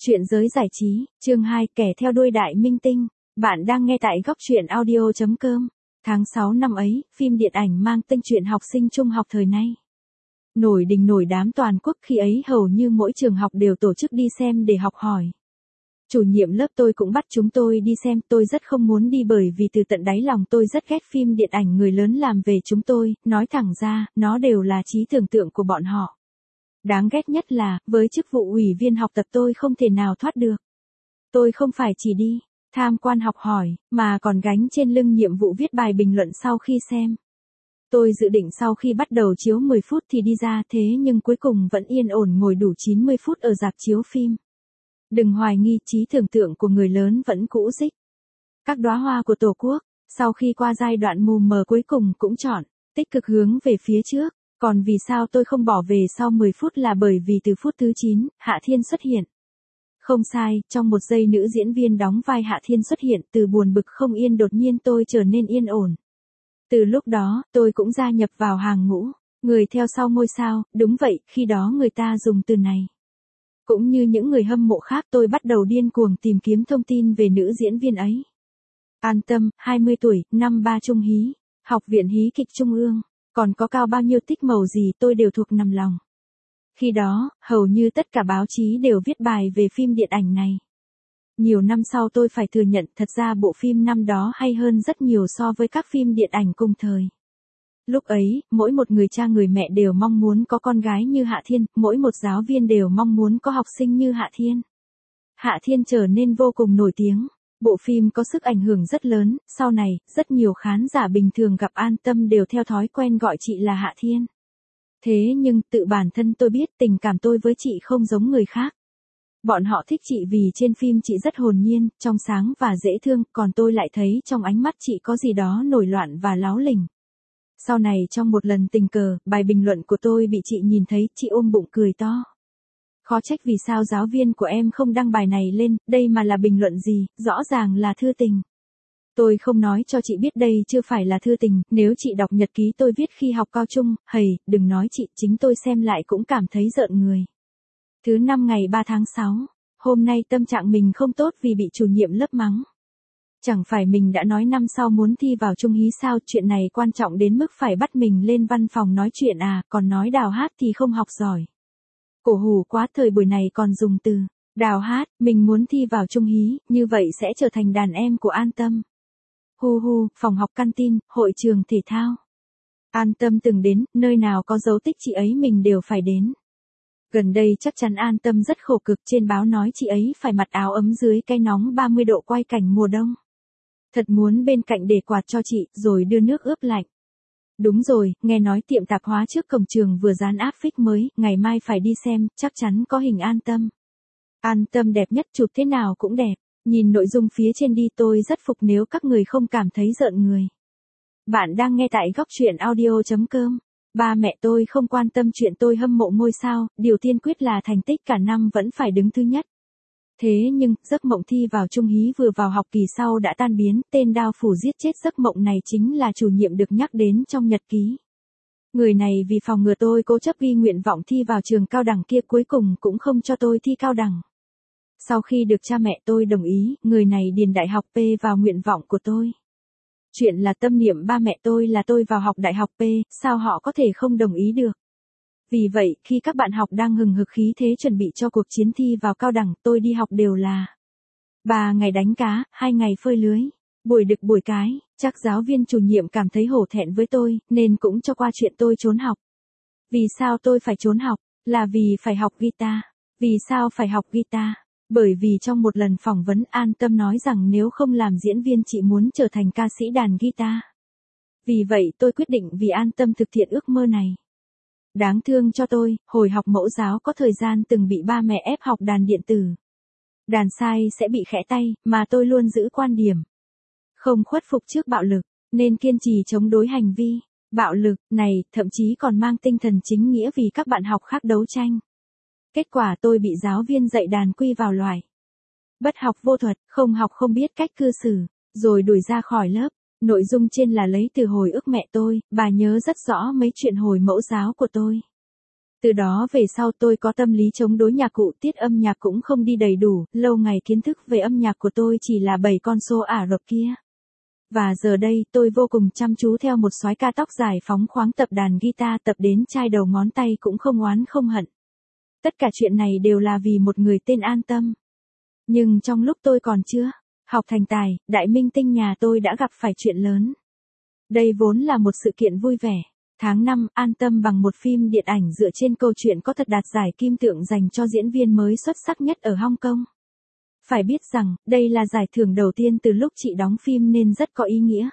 Chuyện giới giải trí, chương 2, kẻ theo đuôi đại minh tinh. Bạn đang nghe tại góc truyện audio.com. Tháng 6 năm ấy, phim điện ảnh mang tên Chuyện học sinh trung học thời nay. Nổi đình nổi đám toàn quốc, khi ấy hầu như mỗi trường học đều tổ chức đi xem để học hỏi. Chủ nhiệm lớp tôi cũng bắt chúng tôi đi xem, tôi rất không muốn đi bởi vì từ tận đáy lòng tôi rất ghét phim điện ảnh người lớn làm về chúng tôi, nói thẳng ra, nó đều là trí tưởng tượng của bọn họ. Đáng ghét nhất là, với chức vụ ủy viên học tập tôi không thể nào thoát được. Tôi không phải chỉ đi, tham quan học hỏi, mà còn gánh trên lưng nhiệm vụ viết bài bình luận sau khi xem. Tôi dự định sau khi bắt đầu chiếu 10 phút thì đi ra, thế nhưng cuối cùng vẫn yên ổn ngồi đủ 90 phút ở rạp chiếu phim. Đừng hoài nghi, trí tưởng tượng của người lớn vẫn cũ rích. Các đóa hoa của Tổ quốc, sau khi qua giai đoạn mù mờ cuối cùng cũng chọn, tích cực hướng về phía trước. Còn vì sao tôi không bỏ về sau 10 phút là bởi vì từ phút thứ 9, Hạ Thiên xuất hiện. Không sai, trong một giây nữ diễn viên đóng vai Hạ Thiên xuất hiện, từ buồn bực không yên đột nhiên tôi trở nên yên ổn. Từ lúc đó, tôi cũng gia nhập vào hàng ngũ, người theo sau ngôi sao, đúng vậy, khi đó người ta dùng từ này. Cũng như những người hâm mộ khác, tôi bắt đầu điên cuồng tìm kiếm thông tin về nữ diễn viên ấy. An Tâm, 20 tuổi, năm 3 Trung hí, Học viện Hí kịch Trung ương. Còn có cao bao nhiêu tích màu gì tôi đều thuộc nằm lòng. Khi đó, hầu như tất cả báo chí đều viết bài về phim điện ảnh này. Nhiều năm sau tôi phải thừa nhận thật ra bộ phim năm đó hay hơn rất nhiều so với các phim điện ảnh cùng thời. Lúc ấy, mỗi một người cha người mẹ đều mong muốn có con gái như Hạ Thiên, mỗi một giáo viên đều mong muốn có học sinh như Hạ Thiên. Hạ Thiên trở nên vô cùng nổi tiếng. Bộ phim có sức ảnh hưởng rất lớn, sau này, rất nhiều khán giả bình thường gặp An Tâm đều theo thói quen gọi chị là Hạ Thiên. Thế nhưng, tự bản thân tôi biết tình cảm tôi với chị không giống người khác. Bọn họ thích chị vì trên phim chị rất hồn nhiên, trong sáng và dễ thương, còn tôi lại thấy trong ánh mắt chị có gì đó nổi loạn và láo lình. Sau này trong một lần tình cờ, bài bình luận của tôi bị chị nhìn thấy, chị ôm bụng cười to. Khó trách vì sao giáo viên của em không đăng bài này lên, đây mà là bình luận gì, rõ ràng là thư tình. Tôi không nói cho chị biết đây chưa phải là thư tình, nếu chị đọc nhật ký tôi viết khi học cao trung, đừng nói chị, chính tôi xem lại cũng cảm thấy rợn người. Thứ năm ngày 3 tháng 6, hôm nay tâm trạng mình không tốt vì bị chủ nhiệm lớp mắng. Chẳng phải mình đã nói năm sau muốn thi vào trung hí sao, chuyện này quan trọng đến mức phải bắt mình lên văn phòng nói chuyện à, còn nói đào hát thì không học giỏi. Cổ hủ quá, thời buổi này còn dùng từ đào hát, mình muốn thi vào trung hí, như vậy sẽ trở thành đàn em của An Tâm. Hu hu, phòng học canteen, hội trường thể thao. An Tâm từng đến, nơi nào có dấu tích chị ấy mình đều phải đến. Gần đây chắc chắn An Tâm rất khổ cực, trên báo nói chị ấy phải mặc áo ấm dưới cái nóng 30 độ quay cảnh mùa đông. Thật muốn bên cạnh để quạt cho chị, rồi đưa nước ướp lạnh. Đúng rồi, nghe nói tiệm tạp hóa trước cổng trường vừa dán áp phích mới, ngày mai phải đi xem, chắc chắn có hình An Tâm. An Tâm đẹp nhất, chụp thế nào cũng đẹp. Nhìn nội dung phía trên đi, tôi rất phục nếu các người không cảm thấy rợn người. Bạn đang nghe tại góc truyện audio.com. Ba mẹ tôi không quan tâm chuyện tôi hâm mộ ngôi sao, điều tiên quyết là thành tích cả năm vẫn phải đứng thứ nhất. Thế nhưng, giấc mộng thi vào trung hí vừa vào học kỳ sau đã tan biến, tên đao phủ giết chết giấc mộng này chính là chủ nhiệm được nhắc đến trong nhật ký. Người này vì phòng ngừa tôi cố chấp ghi nguyện vọng thi vào trường cao đẳng kia, cuối cùng cũng không cho tôi thi cao đẳng. Sau khi được cha mẹ tôi đồng ý, người này điền đại học P vào nguyện vọng của tôi. Chuyện là tâm niệm ba mẹ tôi là tôi vào học đại học P, sao họ có thể không đồng ý được. Vì vậy, khi các bạn học đang hừng hực khí thế chuẩn bị cho cuộc chiến thi vào cao đẳng, tôi đi học đều là 3 ngày đánh cá, 2 ngày phơi lưới, buổi đực buổi cái, chắc giáo viên chủ nhiệm cảm thấy hổ thẹn với tôi, nên cũng cho qua chuyện tôi trốn học. Vì sao tôi phải trốn học? Là vì phải học guitar. Vì sao phải học guitar? Bởi vì trong một lần phỏng vấn An Tâm nói rằng nếu không làm diễn viên chị muốn trở thành ca sĩ đàn guitar. Vì vậy tôi quyết định vì An Tâm thực hiện ước mơ này. Đáng thương cho tôi, hồi học mẫu giáo có thời gian từng bị ba mẹ ép học đàn điện tử. Đàn sai sẽ bị khẽ tay, mà tôi luôn giữ quan điểm không khuất phục trước bạo lực, nên kiên trì chống đối hành vi bạo lực này, thậm chí còn mang tinh thần chính nghĩa vì các bạn học khác đấu tranh. Kết quả tôi bị giáo viên dạy đàn quy vào loại bất học vô thuật, không học không biết cách cư xử, rồi đuổi ra khỏi lớp. Nội dung trên là lấy từ hồi ức mẹ tôi, bà nhớ rất rõ mấy chuyện hồi mẫu giáo của tôi. Từ đó về sau tôi có tâm lý chống đối nhạc cụ, tiết âm nhạc cũng không đi đầy đủ, lâu ngày kiến thức về âm nhạc của tôi chỉ là 7 con số Ả Rập kia. Và giờ đây tôi vô cùng chăm chú theo một soái ca tóc dài phóng khoáng tập đàn guitar, tập đến chai đầu ngón tay cũng không oán không hận. Tất cả chuyện này đều là vì một người tên An Tâm. Nhưng trong lúc tôi còn chưa học thành tài, đại minh tinh nhà tôi đã gặp phải chuyện lớn. Đây vốn là một sự kiện vui vẻ. Tháng 5, An Tâm bằng một phim điện ảnh dựa trên câu chuyện có thật đạt giải kim tượng dành cho diễn viên mới xuất sắc nhất ở Hong Kong. Phải biết rằng, đây là giải thưởng đầu tiên từ lúc chị đóng phim nên rất có ý nghĩa.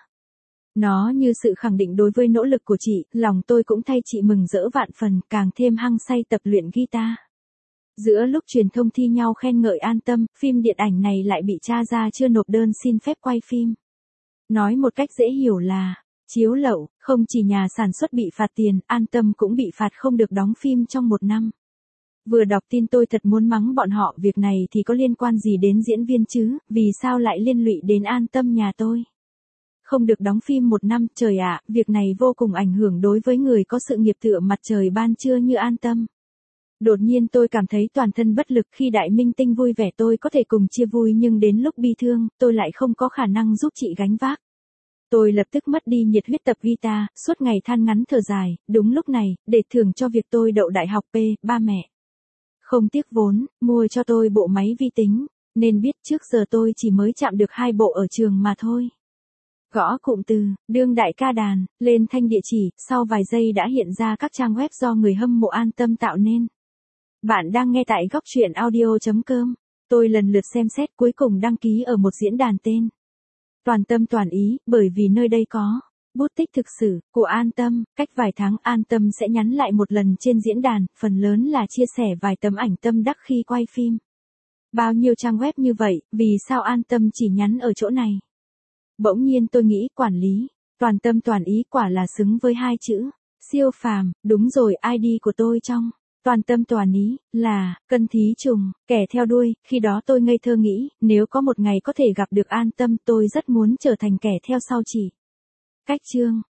Nó như sự khẳng định đối với nỗ lực của chị, lòng tôi cũng thay chị mừng rỡ vạn phần, càng thêm hăng say tập luyện guitar. Giữa lúc truyền thông thi nhau khen ngợi An Tâm, phim điện ảnh này lại bị tra ra chưa nộp đơn xin phép quay phim. Nói một cách dễ hiểu là, chiếu lậu, không chỉ nhà sản xuất bị phạt tiền, An Tâm cũng bị phạt không được đóng phim trong 1 năm. Vừa đọc tin tôi thật muốn mắng bọn họ, việc này thì có liên quan gì đến diễn viên chứ, vì sao lại liên lụy đến An Tâm nhà tôi. Không được đóng phim 1 năm, trời ạ, việc này vô cùng ảnh hưởng đối với người có sự nghiệp tựa mặt trời ban trưa như An Tâm. Đột nhiên tôi cảm thấy toàn thân bất lực, khi đại minh tinh vui vẻ tôi có thể cùng chia vui nhưng đến lúc bi thương, tôi lại không có khả năng giúp chị gánh vác. Tôi lập tức mất đi nhiệt huyết tập guitar, suốt ngày than ngắn thở dài. Đúng lúc này, để thưởng cho việc tôi đậu đại học ba mẹ không tiếc vốn, mua cho tôi bộ máy vi tính, nên biết trước giờ tôi chỉ mới chạm được 2 bộ ở trường mà thôi. Gõ cụm từ, đương đại ca đàn, lên thanh địa chỉ, sau vài giây đã hiện ra các trang web do người hâm mộ An Tâm tạo nên. Bạn đang nghe tại góc truyện audio.com. Tôi lần lượt xem xét, cuối cùng đăng ký ở một diễn đàn tên Toàn Tâm Toàn Ý, bởi vì nơi đây có bút tích thực sự của An Tâm. Cách vài tháng An Tâm sẽ nhắn lại một lần trên diễn đàn, phần lớn là chia sẻ vài tấm ảnh tâm đắc khi quay phim. Bao nhiêu trang web như vậy, vì sao An Tâm chỉ nhắn ở chỗ này? Bỗng nhiên tôi nghĩ, quản lý Toàn Tâm Toàn Ý quả là xứng với 2 chữ siêu phàm. Đúng rồi, ID của tôi trong Toàn Tâm Toàn Ý là Cân Thí Trùng, kẻ theo đuôi. Khi đó tôi ngây thơ nghĩ, nếu có một ngày có thể gặp được An Tâm, tôi rất muốn trở thành kẻ theo sau chị. Cách chương